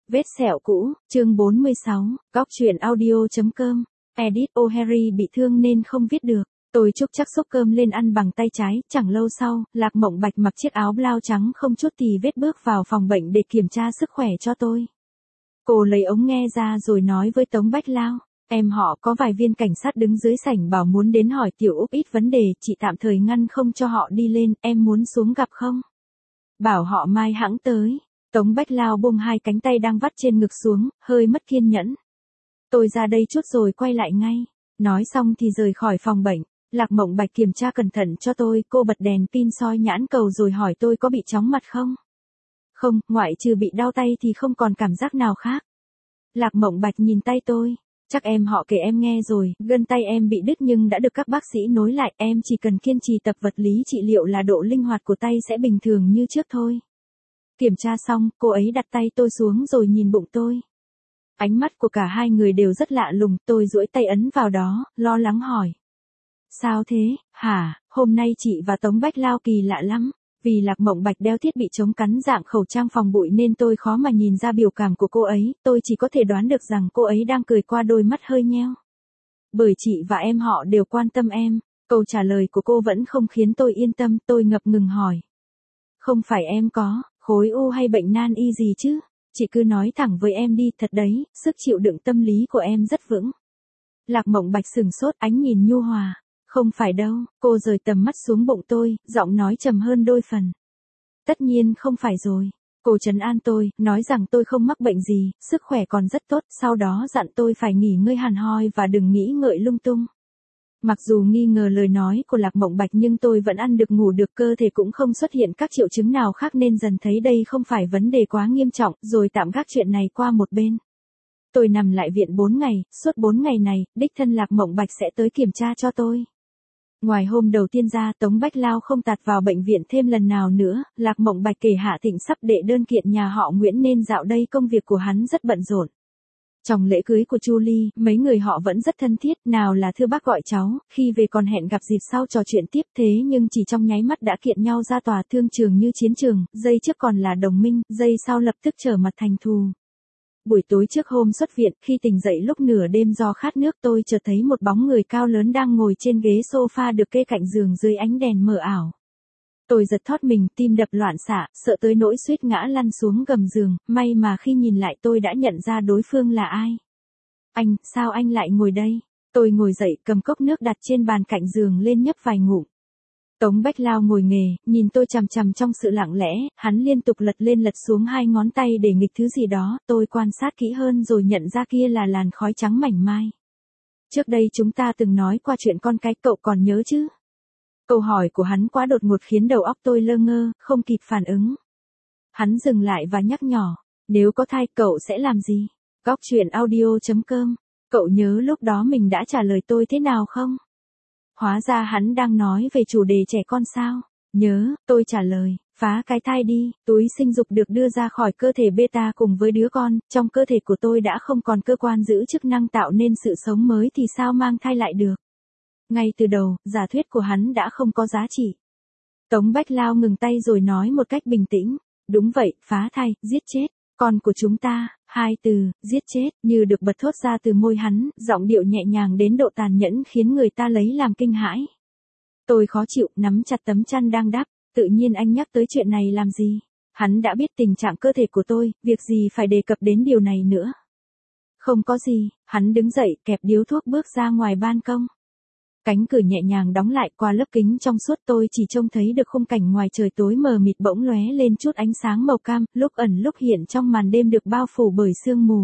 Vết sẹo cũ, chương 46, góc truyện audio.com, Edit O'Harry bị thương nên không viết được. Tôi chúc chắc xúc cơm lên ăn bằng tay trái, chẳng lâu sau, Lạc Mộng Bạch mặc chiếc áo blau trắng không chút tì vết bước vào phòng bệnh để kiểm tra sức khỏe cho tôi. Cô lấy ống nghe ra rồi nói với Tống Bách Lao, em họ có vài viên cảnh sát đứng dưới sảnh bảo muốn đến hỏi Tiểu Úc ít vấn đề, chị tạm thời ngăn không cho họ đi lên, em muốn xuống gặp không? Bảo họ mai hãng tới. Tống Bách Lao buông hai cánh tay đang vắt trên ngực xuống, hơi mất kiên nhẫn. Tôi ra đây chút rồi quay lại ngay. Nói xong thì rời khỏi phòng bệnh. Lạc Mộng Bạch kiểm tra cẩn thận cho tôi, cô bật đèn pin soi nhãn cầu rồi hỏi tôi có bị chóng mặt không? Không, ngoại trừ bị đau tay thì không còn cảm giác nào khác. Lạc Mộng Bạch nhìn tay tôi. Chắc em họ kể em nghe rồi, gân tay em bị đứt nhưng đã được các bác sĩ nối lại, em chỉ cần kiên trì tập vật lý trị liệu là độ linh hoạt của tay sẽ bình thường như trước thôi. Kiểm tra xong, cô ấy đặt tay tôi xuống rồi nhìn bụng tôi. Ánh mắt của cả hai người đều rất lạ lùng, tôi duỗi tay ấn vào đó, lo lắng hỏi. Sao thế, hả, hôm nay chị và Tống Bách Lao kỳ lạ lắm. Vì Lạc Mộng Bạch đeo thiết bị chống cắn dạng khẩu trang phòng bụi nên tôi khó mà nhìn ra biểu cảm của cô ấy, tôi chỉ có thể đoán được rằng cô ấy đang cười qua đôi mắt hơi nheo. Bởi chị và em họ đều quan tâm em, câu trả lời của cô vẫn không khiến tôi yên tâm, tôi ngập ngừng hỏi. Không phải em có khối u hay bệnh nan y gì chứ? Chị cứ nói thẳng với em đi, thật đấy, sức chịu đựng tâm lý của em rất vững. Lạc Mộng Bạch sừng sốt, ánh nhìn nhu hòa. Không phải đâu, cô rời tầm mắt xuống bụng tôi, giọng nói trầm hơn đôi phần. Tất nhiên không phải rồi. Cô trấn an tôi, nói rằng tôi không mắc bệnh gì, sức khỏe còn rất tốt, sau đó dặn tôi phải nghỉ ngơi hẳn hoi và đừng nghĩ ngợi lung tung. Mặc dù nghi ngờ lời nói của Lạc Mộng Bạch nhưng tôi vẫn ăn được ngủ được, cơ thể cũng không xuất hiện các triệu chứng nào khác nên dần thấy đây không phải vấn đề quá nghiêm trọng, rồi tạm gác chuyện này qua một bên. Tôi nằm lại viện 4 ngày, suốt 4 ngày này, đích thân Lạc Mộng Bạch sẽ tới kiểm tra cho tôi. Ngoài hôm đầu tiên ra, Tống Bách Lao không tạt vào bệnh viện thêm lần nào nữa, Lạc Mộng Bạch kể Hạ Thịnh sắp đệ đơn kiện nhà họ Nguyễn nên dạo đây công việc của hắn rất bận rộn. Trong lễ cưới của Chu Ly, mấy người họ vẫn rất thân thiết, nào là thưa bác gọi cháu, khi về còn hẹn gặp dịp sau trò chuyện tiếp, thế nhưng chỉ trong nháy mắt đã kiện nhau ra tòa, thương trường như chiến trường, giây trước còn là đồng minh, giây sau lập tức trở mặt thành thù. Buổi tối trước hôm xuất viện, khi tỉnh dậy lúc nửa đêm do khát nước, tôi chợt thấy một bóng người cao lớn đang ngồi trên ghế sofa được kê cạnh giường dưới ánh đèn mờ ảo. Tôi giật thót mình, tim đập loạn xạ, sợ tới nỗi suýt ngã lăn xuống gầm giường, may mà khi nhìn lại tôi đã nhận ra đối phương là ai. Anh, sao anh lại ngồi đây? Tôi ngồi dậy, cầm cốc nước đặt trên bàn cạnh giường lên nhấp vài ngụm. Tống Bách Lao ngồi nghề, nhìn tôi chằm chằm trong sự lặng lẽ, hắn liên tục lật lên lật xuống hai ngón tay để nghịch thứ gì đó, tôi quan sát kỹ hơn rồi nhận ra kia là làn khói trắng mảnh mai. Trước đây chúng ta từng nói qua chuyện con cái, cậu còn nhớ chứ? Câu hỏi của hắn quá đột ngột khiến đầu óc tôi lơ ngơ, không kịp phản ứng. Hắn dừng lại và nhắc nhỏ, nếu có thai cậu sẽ làm gì? Góc truyện audio.com, cậu nhớ lúc đó mình đã trả lời tôi thế nào không? Hóa ra hắn đang nói về chủ đề trẻ con sao? Nhớ, tôi trả lời, phá cái thai đi, túi sinh dục được đưa ra khỏi cơ thể beta cùng với đứa con, trong cơ thể của tôi đã không còn cơ quan giữ chức năng tạo nên sự sống mới thì sao mang thai lại được? Ngay từ đầu, giả thuyết của hắn đã không có giá trị. Tống Bách Lao ngừng tay rồi nói một cách bình tĩnh, đúng vậy, phá thai, giết chết, con của chúng ta, hai từ, giết chết, như được bật thốt ra từ môi hắn, giọng điệu nhẹ nhàng đến độ tàn nhẫn khiến người ta lấy làm kinh hãi. Tôi khó chịu, nắm chặt tấm chăn đang đắp, tự nhiên anh nhắc tới chuyện này làm gì? Hắn đã biết tình trạng cơ thể của tôi, việc gì phải đề cập đến điều này nữa? Không có gì, hắn đứng dậy, kẹp điếu thuốc bước ra ngoài ban công. Cánh cửa nhẹ nhàng đóng lại, qua lớp kính trong suốt tôi chỉ trông thấy được khung cảnh ngoài trời tối mờ mịt bỗng lóe lên chút ánh sáng màu cam, lúc ẩn lúc hiện trong màn đêm được bao phủ bởi sương mù.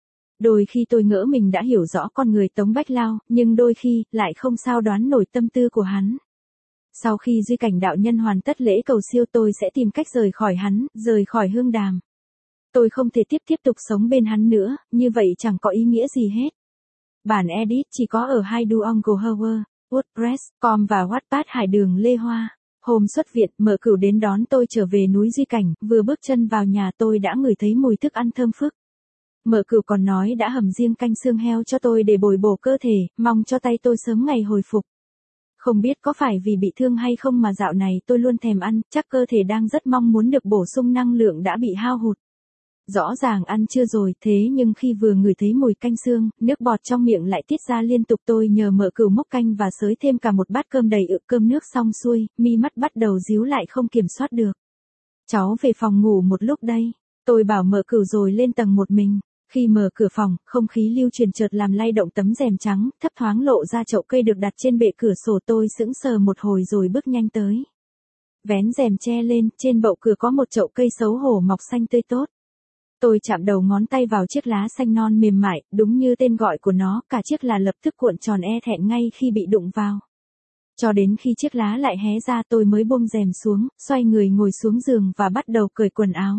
Đôi khi tôi ngỡ mình đã hiểu rõ con người Tống Bách Lao, nhưng đôi khi, lại không sao đoán nổi tâm tư của hắn. Sau khi Duy Cảnh đạo nhân hoàn tất lễ cầu siêu tôi sẽ tìm cách rời khỏi hắn, rời khỏi Hương Đàm. Tôi không thể tiếp tục sống bên hắn nữa, như vậy chẳng có ý nghĩa gì hết. Bản edit chỉ có ở hai Duongo WordPress.com và Wattpad Hải Đường Lê Hoa. Hôm xuất viện, Mợ Cửu đến đón tôi trở về núi Duy Cảnh, vừa bước chân vào nhà tôi đã ngửi thấy mùi thức ăn thơm phức. Mợ Cửu còn nói đã hầm riêng canh xương heo cho tôi để bồi bổ cơ thể, mong cho tay tôi sớm ngày hồi phục. Không biết có phải vì bị thương hay không mà dạo này tôi luôn thèm ăn, chắc cơ thể đang rất mong muốn được bổ sung năng lượng đã bị hao hụt. Rõ ràng ăn trưa rồi, thế nhưng khi vừa ngửi thấy mùi canh xương, nước bọt trong miệng lại tiết ra liên tục. Tôi nhờ Mợ Cửu múc canh và xới thêm cả một bát cơm đầy ự. Cơm nước xong xuôi, mi mắt bắt đầu díu lại không kiểm soát được. Cháu về phòng ngủ một lúc đây. Tôi bảo Mợ Cửu rồi lên tầng một mình. Khi mở cửa phòng, không khí lưu truyền chợt làm lay động tấm rèm trắng, thấp thoáng lộ ra chậu cây được đặt trên bệ cửa sổ. Tôi sững sờ một hồi rồi bước nhanh tới. Vén rèm che lên, trên bậu cửa có một chậu cây xấu hổ mọc xanh tươi tốt. Tôi chạm đầu ngón tay vào chiếc lá xanh non mềm mại, đúng như tên gọi của nó, cả chiếc lá lập tức cuộn tròn e thẹn ngay khi bị đụng vào. Cho đến khi chiếc lá lại hé ra tôi mới buông rèm xuống, xoay người ngồi xuống giường và bắt đầu cởi quần áo.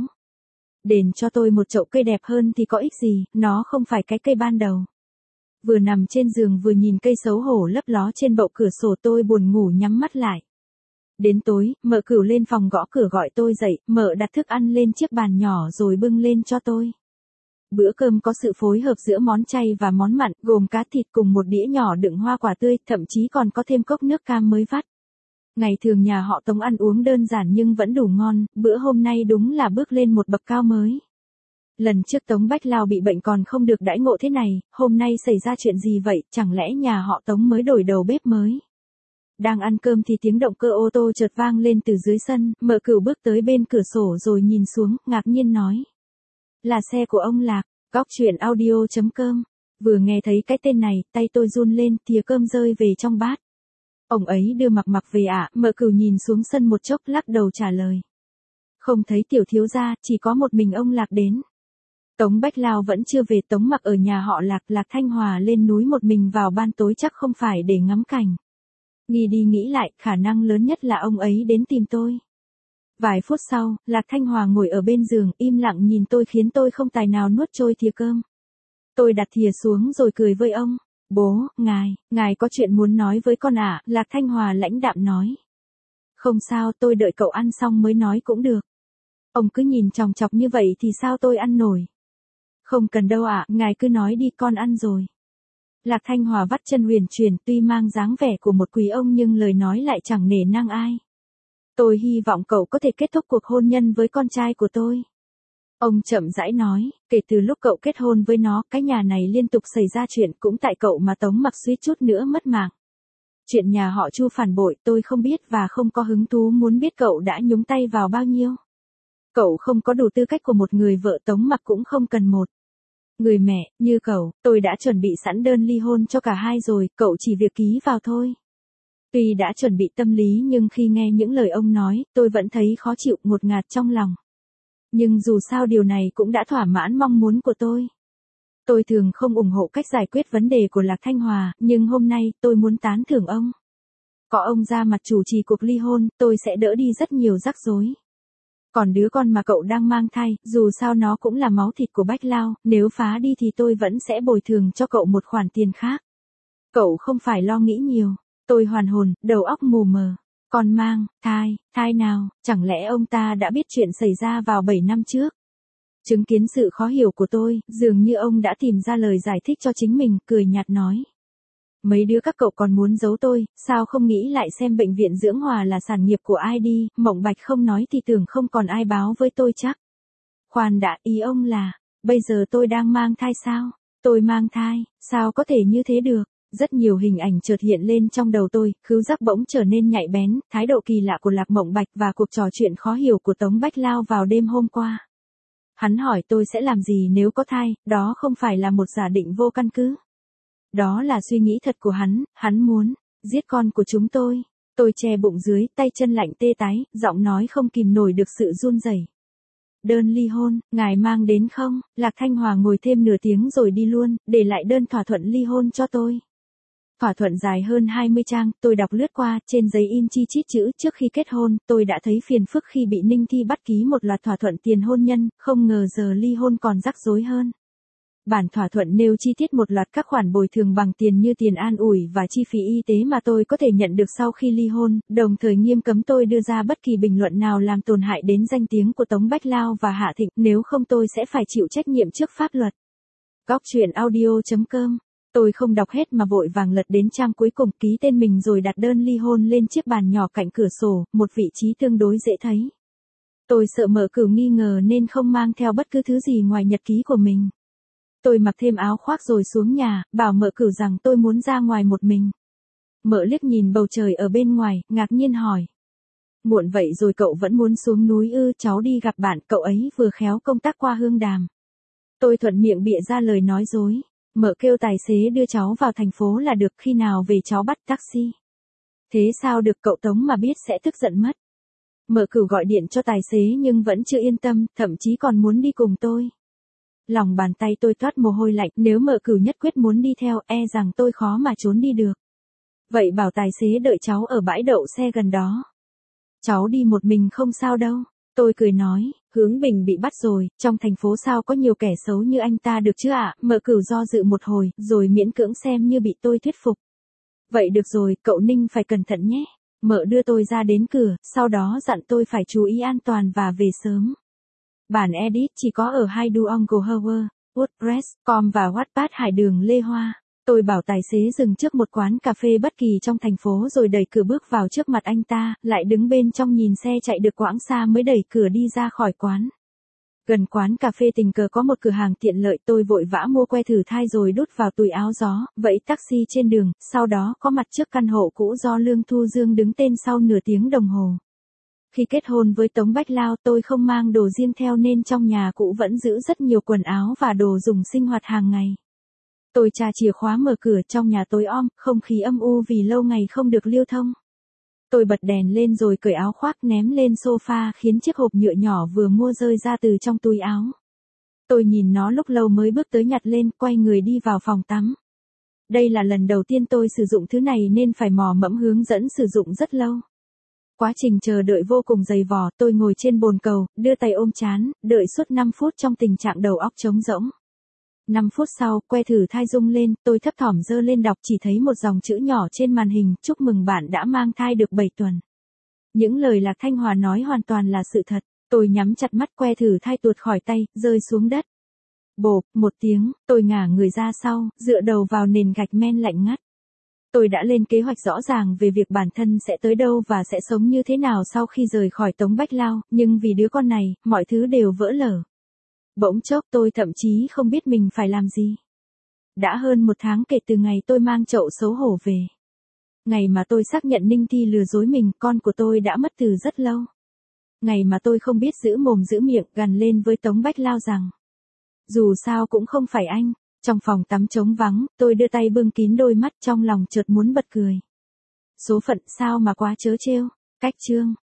Đền cho tôi một chậu cây đẹp hơn thì có ích gì, nó không phải cái cây ban đầu. Vừa nằm trên giường vừa nhìn cây xấu hổ lấp ló trên bậu cửa sổ tôi buồn ngủ nhắm mắt lại. Đến tối, Mợ Cửu lên phòng gõ cửa gọi tôi dậy, Mợ đặt thức ăn lên chiếc bàn nhỏ rồi bưng lên cho tôi. Bữa cơm có sự phối hợp giữa món chay và món mặn, gồm cá thịt cùng một đĩa nhỏ đựng hoa quả tươi, thậm chí còn có thêm cốc nước cam mới vắt. Ngày thường nhà họ Tống ăn uống đơn giản nhưng vẫn đủ ngon, bữa hôm nay đúng là bước lên một bậc cao mới. Lần trước Tống Bách Lao bị bệnh còn không được đãi ngộ thế này, hôm nay xảy ra chuyện gì vậy, chẳng lẽ nhà họ Tống mới đổi đầu bếp mới? Đang ăn cơm thì tiếng động cơ ô tô chợt vang lên từ dưới sân, Mợ Cửu bước tới bên cửa sổ rồi nhìn xuống, ngạc nhiên nói. Là xe của ông Lạc. Góc truyện audio.com. Vừa nghe thấy cái tên này, tay tôi run lên, thìa cơm rơi về trong bát. Ông ấy đưa Mặc về ạ. Mợ Cửu nhìn xuống sân một chốc lắc đầu trả lời. Không thấy tiểu thiếu gia, chỉ có một mình ông Lạc đến. Tống Bách Lao vẫn chưa về. Tống Mặc ở nhà họ Lạc. Lạc Thanh Hòa lên núi một mình vào ban tối chắc không phải để ngắm cảnh. Nghĩ đi nghĩ lại, khả năng lớn nhất là ông ấy đến tìm tôi. Vài phút sau, Lạc Thanh Hòa ngồi ở bên giường, im lặng nhìn tôi khiến tôi không tài nào nuốt trôi thìa cơm. Tôi đặt thìa xuống rồi cười với ông. Bố, ngài có chuyện muốn nói với con ạ, Lạc Thanh Hòa lãnh đạm nói. Không sao, tôi đợi cậu ăn xong mới nói cũng được. Ông cứ nhìn chòng chọc như vậy thì sao tôi ăn nổi. Không cần đâu ạ, ngài cứ nói đi, con ăn rồi. Lạc Thanh Hòa vắt chân huyền chuyển, tuy mang dáng vẻ của một quý ông nhưng lời nói lại chẳng nể nang ai. Tôi hy vọng cậu có thể kết thúc cuộc hôn nhân với con trai của tôi. Ông chậm rãi nói, kể từ lúc cậu kết hôn với nó, cái nhà này liên tục xảy ra chuyện, cũng tại cậu mà Tống Mặc suýt chút nữa mất mạng. Chuyện nhà họ Chu phản bội tôi không biết và không có hứng thú muốn biết cậu đã nhúng tay vào bao nhiêu. Cậu không có đủ tư cách của một người vợ, Tống Mặc cũng không cần một người mẹ như cậu. Tôi đã chuẩn bị sẵn đơn ly hôn cho cả hai rồi, cậu chỉ việc ký vào thôi. Tuy đã chuẩn bị tâm lý nhưng khi nghe những lời ông nói, tôi vẫn thấy khó chịu, ngột ngạt trong lòng. Nhưng dù sao điều này cũng đã thỏa mãn mong muốn của tôi. Tôi thường không ủng hộ cách giải quyết vấn đề của Lạc Thanh Hòa, nhưng hôm nay tôi muốn tán thưởng ông. Có ông ra mặt chủ trì cuộc ly hôn, tôi sẽ đỡ đi rất nhiều rắc rối. Còn đứa con mà cậu đang mang thai, dù sao nó cũng là máu thịt của Bách Lao, nếu phá đi thì tôi vẫn sẽ bồi thường cho cậu một khoản tiền khác. Cậu không phải lo nghĩ nhiều. Tôi hoàn hồn, đầu óc mù mờ. Con mang thai nào, chẳng lẽ ông ta đã biết chuyện xảy ra vào 7 năm trước? Chứng kiến sự khó hiểu của tôi, dường như ông đã tìm ra lời giải thích cho chính mình, cười nhạt nói. Mấy đứa các cậu còn muốn giấu tôi, sao không nghĩ lại xem bệnh viện Dưỡng Hòa là sản nghiệp của ai đi, Mộng Bạch không nói thì tưởng không còn ai báo với tôi chắc. Khoan đã, ý ông là, bây giờ tôi đang mang thai sao? Tôi mang thai, sao có thể như thế được? Rất nhiều hình ảnh chợt hiện lên trong đầu tôi, khứu giác bỗng trở nên nhạy bén, thái độ kỳ lạ của Lạc Mộng Bạch và cuộc trò chuyện khó hiểu của Tống Bách Lao vào đêm hôm qua. Hắn hỏi tôi sẽ làm gì nếu có thai, đó không phải là một giả định vô căn cứ. Đó là suy nghĩ thật của hắn muốn giết con của chúng tôi. Tôi che bụng dưới, tay chân lạnh tê tái, giọng nói không kìm nổi được sự run rẩy. Đơn ly hôn, ngài mang đến không? Lạc Thanh Hòa ngồi thêm nửa tiếng rồi đi luôn, để lại đơn thỏa thuận ly hôn cho tôi. Thỏa thuận dài hơn 20 trang, tôi đọc lướt qua, trên giấy in chi chít chữ trước khi kết hôn, tôi đã thấy phiền phức khi bị Ninh Thi bắt ký một loạt thỏa thuận tiền hôn nhân, không ngờ giờ ly hôn còn rắc rối hơn. Bản thỏa thuận nêu chi tiết một loạt các khoản bồi thường bằng tiền như tiền an ủi và chi phí y tế mà tôi có thể nhận được sau khi ly hôn, đồng thời nghiêm cấm tôi đưa ra bất kỳ bình luận nào làm tổn hại đến danh tiếng của Tống Bách Lao và Hạ Thịnh, nếu không tôi sẽ phải chịu trách nhiệm trước pháp luật. Góc truyện audio.com. Tôi không đọc hết mà vội vàng lật đến trang cuối cùng, ký tên mình rồi đặt đơn ly hôn lên chiếc bàn nhỏ cạnh cửa sổ, một vị trí tương đối dễ thấy. Tôi sợ Mợ Cửu nghi ngờ nên không mang theo bất cứ thứ gì ngoài nhật ký của mình. Tôi mặc thêm áo khoác rồi xuống nhà, bảo Mợ Cửu rằng tôi muốn ra ngoài một mình. Mợ liếc nhìn bầu trời ở bên ngoài, ngạc nhiên hỏi. Muộn vậy rồi cậu vẫn muốn xuống núi ư? Cháu đi gặp bạn, cậu ấy vừa khéo công tác qua Hương Đàm. Tôi thuận miệng bịa ra lời nói dối. Mợ kêu tài xế đưa cháu vào thành phố là được, khi nào về cháu bắt taxi. Thế sao được, cậu Tống mà biết sẽ tức giận mất. Mợ Cửu gọi điện cho tài xế nhưng vẫn chưa yên tâm, thậm chí còn muốn đi cùng tôi. Lòng bàn tay tôi toát mồ hôi lạnh, nếu Mợ Cửu nhất quyết muốn đi theo, e rằng tôi khó mà trốn đi được. Vậy bảo tài xế đợi cháu ở bãi đậu xe gần đó. Cháu đi một mình không sao đâu. Tôi cười nói, Hướng Bình bị bắt rồi, trong thành phố sao có nhiều kẻ xấu như anh ta được chứ ạ? Mợ Cửu do dự một hồi, rồi miễn cưỡng xem như bị tôi thuyết phục. Vậy được rồi, cậu Ninh phải cẩn thận nhé. Mợ đưa tôi ra đến cửa, sau đó dặn tôi phải chú ý an toàn và về sớm. Bản edit chỉ có ở HiDuonGoHower, WordPress.com và Wattpad Hải Đường Lê Hoa. Tôi bảo tài xế dừng trước một quán cà phê bất kỳ trong thành phố rồi đẩy cửa bước vào trước mặt anh ta, lại đứng bên trong nhìn xe chạy được quãng xa mới đẩy cửa đi ra khỏi quán. Gần quán cà phê tình cờ có một cửa hàng tiện lợi, tôi vội vã mua que thử thai rồi đút vào túi áo gió, vẫy taxi trên đường, sau đó có mặt trước căn hộ cũ do Lương Thu Dương đứng tên sau nửa tiếng đồng hồ. Khi kết hôn với Tống Bách Lao tôi không mang đồ riêng theo nên trong nhà cũ vẫn giữ rất nhiều quần áo và đồ dùng sinh hoạt hàng ngày. Tôi tra chìa khóa mở cửa, trong nhà tối om, không khí âm u vì lâu ngày không được lưu thông. Tôi bật đèn lên rồi cởi áo khoác ném lên sofa khiến chiếc hộp nhựa nhỏ vừa mua rơi ra từ trong túi áo. Tôi nhìn nó lúc lâu mới bước tới nhặt lên, quay người đi vào phòng tắm. Đây là lần đầu tiên tôi sử dụng thứ này nên phải mò mẫm hướng dẫn sử dụng rất lâu. Quá trình chờ đợi vô cùng dày vò, tôi ngồi trên bồn cầu, đưa tay ôm trán, đợi suốt 5 phút trong tình trạng đầu óc trống rỗng. 5 phút sau, que thử thai rung lên, tôi thấp thỏm giơ lên đọc, chỉ thấy một dòng chữ nhỏ trên màn hình, chúc mừng bạn đã mang thai được 7 tuần. Những lời Lạc Thanh Hòa nói hoàn toàn là sự thật, tôi nhắm chặt mắt, que thử thai tuột khỏi tay, rơi xuống đất. Bộp, một tiếng, tôi ngả người ra sau, dựa đầu vào nền gạch men lạnh ngắt. Tôi đã lên kế hoạch rõ ràng về việc bản thân sẽ tới đâu và sẽ sống như thế nào sau khi rời khỏi Tống Bách Lao, nhưng vì đứa con này, mọi thứ đều vỡ lở. Bỗng chốc tôi thậm chí không biết mình phải làm gì. Đã hơn 1 tháng kể từ ngày tôi mang chậu xấu hổ về. Ngày mà tôi xác nhận Ninh Thi lừa dối mình, con của tôi đã mất từ rất lâu. Ngày mà tôi không biết giữ mồm giữ miệng, gằn lên với Tống Bách Lao rằng dù sao cũng không phải anh. Trong phòng tắm trống vắng, tôi đưa tay bưng kín đôi mắt, trong lòng chợt muốn bật cười. Số phận sao mà quá trớ trêu. Cách chương